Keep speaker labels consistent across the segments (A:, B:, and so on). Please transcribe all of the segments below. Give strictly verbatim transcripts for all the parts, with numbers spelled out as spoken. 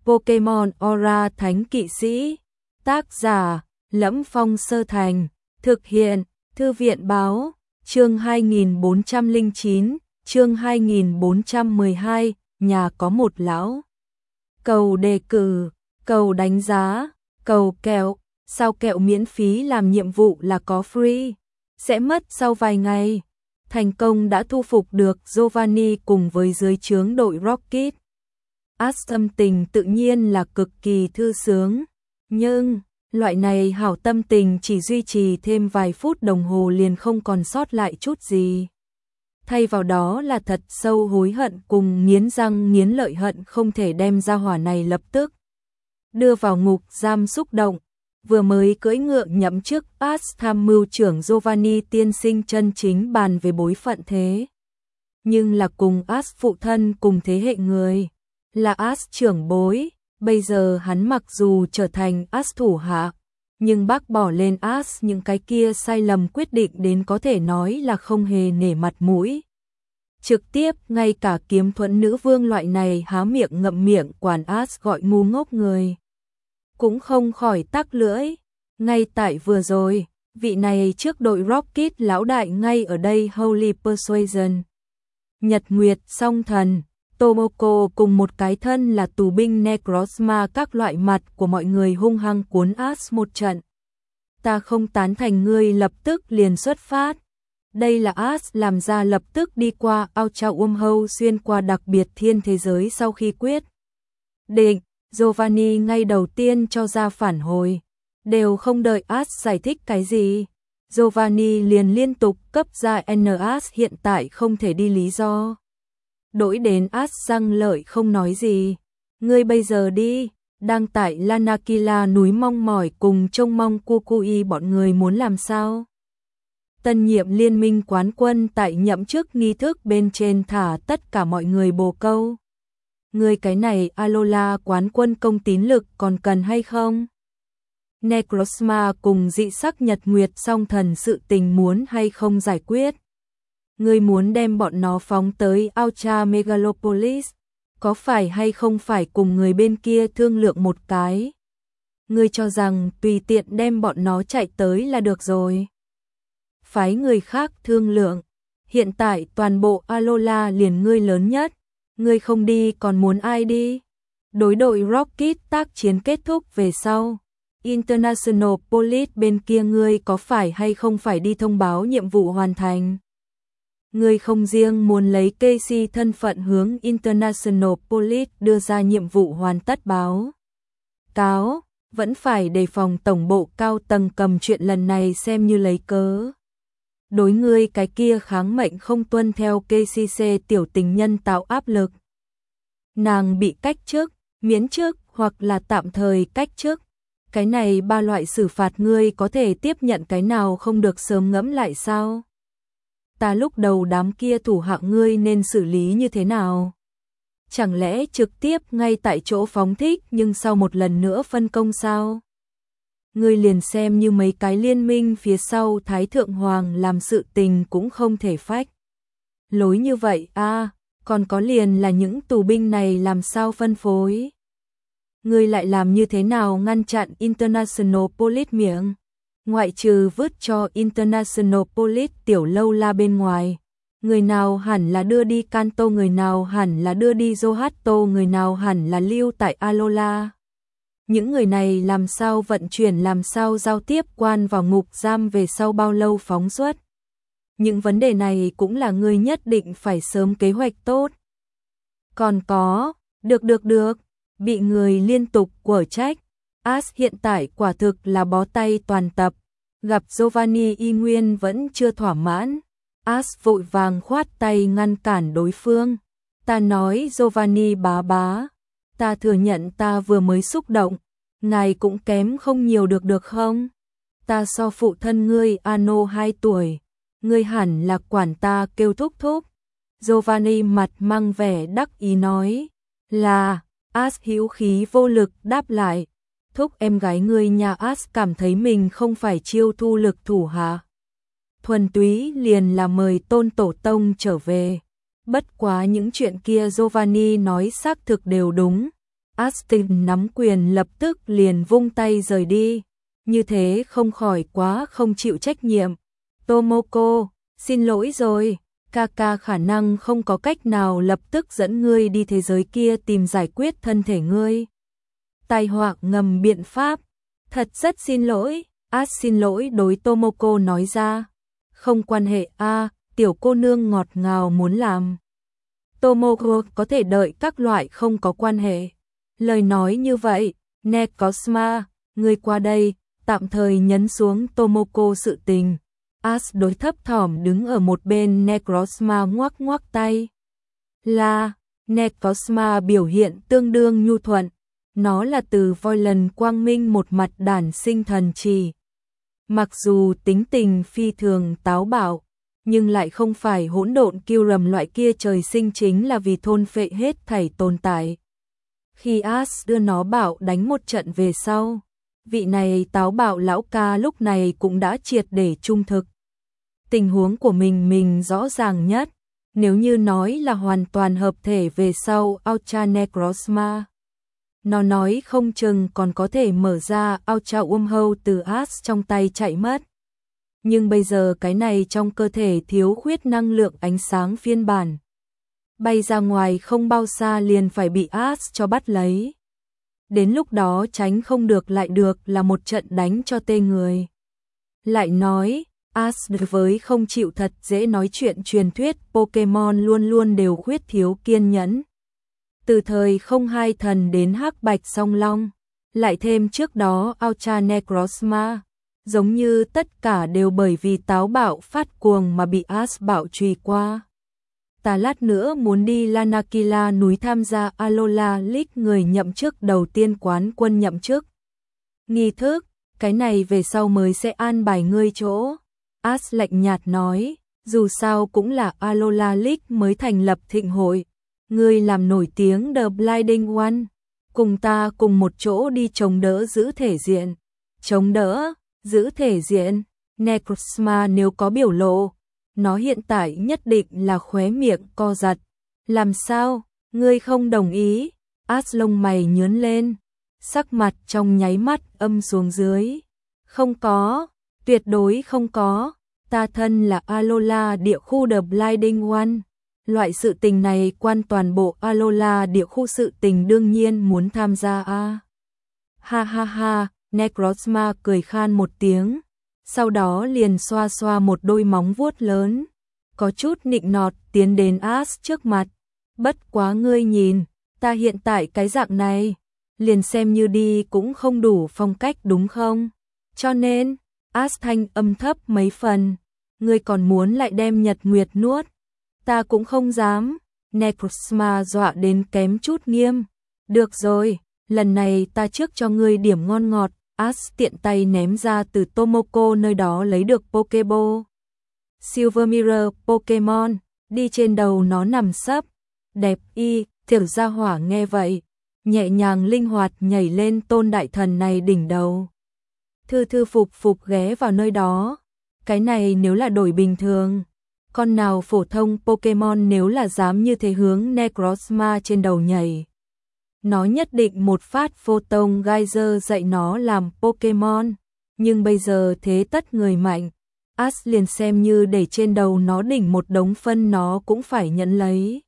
A: Pokemon Aura Thánh Kỵ Sĩ. Tác giả: Lẫm Phong Sơ Thành. Thực hiện: Thư viện báo. Chương hai nghìn bốn trăm lẻ chín, chương hai nghìn bốn trăm mười hai, nhà có một lão. Cầu đề cử, cầu đánh giá, cầu kẹo, sao kẹo miễn phí làm nhiệm vụ là có free, sẽ mất sau vài ngày. Thành công đã thu phục được Giovanni cùng với dưới trướng đội Rocket. Ash tâm tình tự nhiên là cực kỳ thư sướng, nhưng loại này hảo tâm tình chỉ duy trì thêm vài phút đồng hồ liền không còn sót lại chút gì. Thay vào đó là thật sâu hối hận cùng nghiến răng nghiến lợi hận không thể đem ra hỏa này lập tức đưa vào ngục giam. Xúc động, vừa mới cưỡi ngựa nhậm chức Ash tham mưu trưởng Giovanni tiên sinh chân chính bàn về bối phận thế. Nhưng là cùng Ash phụ thân cùng thế hệ người, là Ash trưởng bối. Bây giờ hắn mặc dù trở thành Ash thủ hạ, nhưng bác bỏ lên Ash những cái kia sai lầm quyết định đến có thể nói là không hề nể mặt mũi. Trực tiếp ngay cả Kiếm Thuẫn nữ vương loại này há miệng ngậm miệng quản Ash gọi ngu ngốc người cũng không khỏi tắc lưỡi. Ngay tại vừa rồi, vị này trước đội Rocket lão đại ngay ở đây Holy Persuasion, Nhật Nguyệt Song Thần, Tomoko cùng một cái thân là tù binh Necrozma các loại mặt của mọi người hung hăng cuốn Ash một trận. Ta không tán thành ngươi lập tức liền xuất phát. Đây là Ash làm ra lập tức đi qua Ultra Wormhole xuyên qua đặc biệt thiên thế giới sau khi quyết định. Giovanni ngay đầu tiên cho ra phản hồi, đều không đợi Ash giải thích cái gì. Giovanni liền liên tục cấp ra N Ash hiện tại không thể đi lý do. Đổi đến Ash răng lợi không nói gì. Ngươi bây giờ đi, đang tại Lanakila núi mong mỏi cùng trông mong Kukui bọn người muốn làm sao? Tân nhiệm liên minh quán quân tại nhậm chức nghi thức bên trên thả tất cả mọi người bồ câu. Ngươi cái này Alola quán quân công tín lực còn cần hay không? Necrozma cùng dị sắc Nhật Nguyệt Song Thần sự tình muốn hay không giải quyết? Ngươi muốn đem bọn nó phóng tới Ultra Megalopolis, có phải hay không phải cùng người bên kia thương lượng một cái? Ngươi cho rằng tùy tiện đem bọn nó chạy tới là được rồi? Phái người khác thương lượng, hiện tại toàn bộ Alola liền ngươi lớn nhất, ngươi không đi còn muốn ai đi? Đối đội Rocket tác chiến kết thúc về sau, International Police bên kia ngươi có phải hay không phải đi thông báo nhiệm vụ hoàn thành? Ngươi không riêng muốn lấy Casey thân phận hướng International Police đưa ra nhiệm vụ hoàn tất báo cáo, vẫn phải đề phòng tổng bộ cao tầng cầm chuyện lần này xem như lấy cớ. Đối ngươi cái kia kháng mệnh không tuân theo ca xê xê tiểu tình nhân tạo áp lực. Nàng bị cách chức, miễn chức hoặc là tạm thời cách chức. Cái này ba loại xử phạt ngươi có thể tiếp nhận cái nào không được sớm ngẫm lại sao? Ta lúc đầu đám kia thủ hạ ngươi nên xử lý như thế nào? Chẳng lẽ trực tiếp ngay tại chỗ phóng thích nhưng sau một lần nữa phân công sao? Ngươi liền xem như mấy cái liên minh phía sau Thái Thượng Hoàng làm sự tình cũng không thể phách lối như vậy a. À, còn có liền là những tù binh này làm sao phân phối? Ngươi lại làm như thế nào ngăn chặn International Police miệng? Ngoại trừ vứt cho International Police tiểu lâu la bên ngoài, người nào hẳn là đưa đi Kanto, người nào hẳn là đưa đi Zohato, người nào hẳn là lưu tại Alola. Những người này làm sao vận chuyển, làm sao giao tiếp, quan vào ngục giam về sau bao lâu phóng xuất? Những vấn đề này cũng là ngươi nhất định phải sớm kế hoạch tốt. Còn có, được được được, bị người liên tục quở trách. Ash hiện tại quả thực là bó tay toàn tập, gặp Giovanni y nguyên vẫn chưa thỏa mãn. Ash vội vàng khoát tay ngăn cản đối phương. Ta nói Giovanni bá bá, ta thừa nhận ta vừa mới xúc động, ngài cũng kém không nhiều được được không? Ta so phụ thân ngươi Ano hai tuổi, ngươi hẳn là quản ta kêu thúc thúc. Giovanni mặt mang vẻ đắc ý nói, là. Ash hữu khí vô lực đáp lại, thúc em gái ngươi nhà. Ash cảm thấy mình không phải chiêu thu lực thủ hạ, thuần túy liền là mời tôn tổ tông trở về. Bất quá những chuyện kia Giovanni nói xác thực đều đúng. Austin nắm quyền lập tức liền vung tay rời đi, như thế không khỏi quá không chịu trách nhiệm. Tomoko, xin lỗi rồi, Kaka khả năng không có cách nào lập tức dẫn ngươi đi thế giới kia tìm giải quyết thân thể ngươi. Tai họa ngầm biện pháp, thật rất xin lỗi, As xin lỗi đối Tomoko nói ra. Không quan hệ a, tiểu cô nương ngọt ngào muốn làm. Tomoko có thể đợi các loại không có quan hệ. Lời nói như vậy, Necrozma, ngươi qua đây, tạm thời nhấn xuống Tomoko sự tình. As đối thấp thỏm đứng ở một bên Necrozma ngoắc ngoắc tay. Là, Necrozma biểu hiện tương đương nhu thuận. Nó là từ Voyland quang minh một mặt đản sinh thần trì. Mặc dù tính tình phi thường táo bạo, nhưng lại không phải hỗn độn kiêu rầm loại kia trời sinh chính là vì thôn phệ hết thảy tồn tại. Khi As đưa nó bạo đánh một trận về sau, vị này táo bạo lão ca lúc này cũng đã triệt để trung thực. Tình huống của mình mình rõ ràng nhất, nếu như nói là hoàn toàn hợp thể về sau Ultra Necrozma. Nó nói không chừng còn có thể mở ra Ultra Wormhole từ As trong tay chạy mất. Nhưng bây giờ cái này trong cơ thể thiếu khuyết năng lượng ánh sáng phiên bản. Bay ra ngoài không bao xa liền phải bị As cho bắt lấy. Đến lúc đó tránh không được lại được là một trận đánh cho tê người. Lại nói, As với không chịu thật dễ nói chuyện truyền thuyết Pokemon luôn luôn đều khuyết thiếu kiên nhẫn. Từ thời không hai thần đến hắc bạch song long, lại thêm trước đó Ultra Necrozma, giống như tất cả đều bởi vì táo bạo phát cuồng mà bị As bạo truy qua. Ta lát nữa muốn đi Lanakila núi tham gia Alola League người nhậm chức đầu tiên quán quân nhậm chức. Nghi thức, cái này về sau mới sẽ an bài ngươi chỗ. As lạnh nhạt nói, dù sao cũng là Alola League mới thành lập thịnh hội. Ngươi làm nổi tiếng The Blinding One, cùng ta cùng một chỗ đi chống đỡ giữ thể diện. Chống đỡ, giữ thể diện, Necrozma nếu có biểu lộ, nó hiện tại nhất định là khóe miệng co giật. Làm sao, ngươi không đồng ý? As lông mày nhướng lên, sắc mặt trong nháy mắt âm xuống dưới. Không có, tuyệt đối không có, ta thân là Alola địa khu The Blinding One. Loại sự tình này quan toàn bộ Alola địa khu sự tình đương nhiên muốn tham gia a. Ha ha ha, Necrozma cười khan một tiếng, sau đó liền xoa xoa một đôi móng vuốt lớn, có chút nịnh nọt tiến đến As trước mặt. Bất quá ngươi nhìn, ta hiện tại cái dạng này, liền xem như đi cũng không đủ phong cách đúng không? Cho nên, As thanh âm thấp mấy phần, ngươi còn muốn lại đem Nhật Nguyệt nuốt. Ta cũng không dám, Necrozma dọa đến kém chút nghiêm. Được rồi, lần này ta trước cho ngươi điểm ngon ngọt. As tiện tay ném ra từ Tomoko nơi đó lấy được Pokeball. Silver Mirror Pokemon, đi trên đầu nó nằm sấp. Đẹp y, tiểu gia hỏa nghe vậy, nhẹ nhàng linh hoạt nhảy lên tôn đại thần này đỉnh đầu. Thư thư phục phục ghé vào nơi đó. Cái này nếu là đổi bình thường, con nào phổ thông Pokemon nếu là dám như thế hướng Necrozma trên đầu nhảy, nó nhất định một phát Photon Geyser dạy nó làm Pokemon. Nhưng bây giờ thế tất người mạnh, As liền xem như để trên đầu nó đỉnh một đống phân nó cũng phải nhận lấy.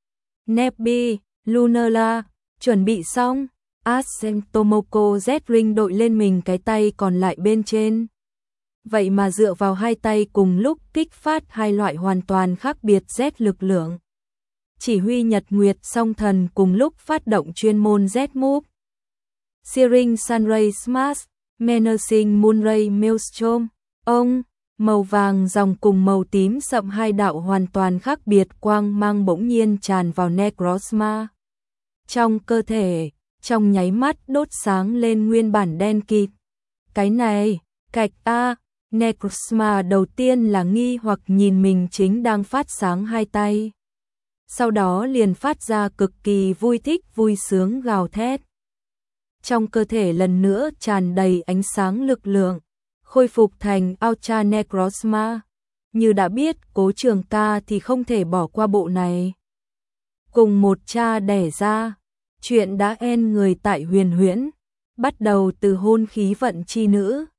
A: Nebby, Lunala, chuẩn bị xong. As xem Tomoko Z-Ring đội lên mình cái tay còn lại bên trên. Vậy mà dựa vào hai tay cùng lúc kích phát hai loại hoàn toàn khác biệt Z lực lượng. Chỉ huy Nhật Nguyệt song thần cùng lúc phát động chuyên môn Z move. Searing Sunray Smash, Menacing Moonray Maelstrom. Ông, màu vàng dòng cùng màu tím sậm hai đạo hoàn toàn khác biệt quang mang bỗng nhiên tràn vào Necrozma. Trong cơ thể, trong nháy mắt đốt sáng lên nguyên bản đen kịt. Cái này, cạch a, Necrozma đầu tiên là nghi hoặc nhìn mình chính đang phát sáng hai tay. Sau đó liền phát ra cực kỳ vui thích vui sướng gào thét. Trong cơ thể lần nữa tràn đầy ánh sáng lực lượng, khôi phục thành Ultra Necrozma. Như đã biết Cố Trường Ca thì không thể bỏ qua bộ này. Cùng một cha đẻ ra, Chuyện đã en người tại huyền huyễn, bắt đầu từ hôn khí vận chi nữ,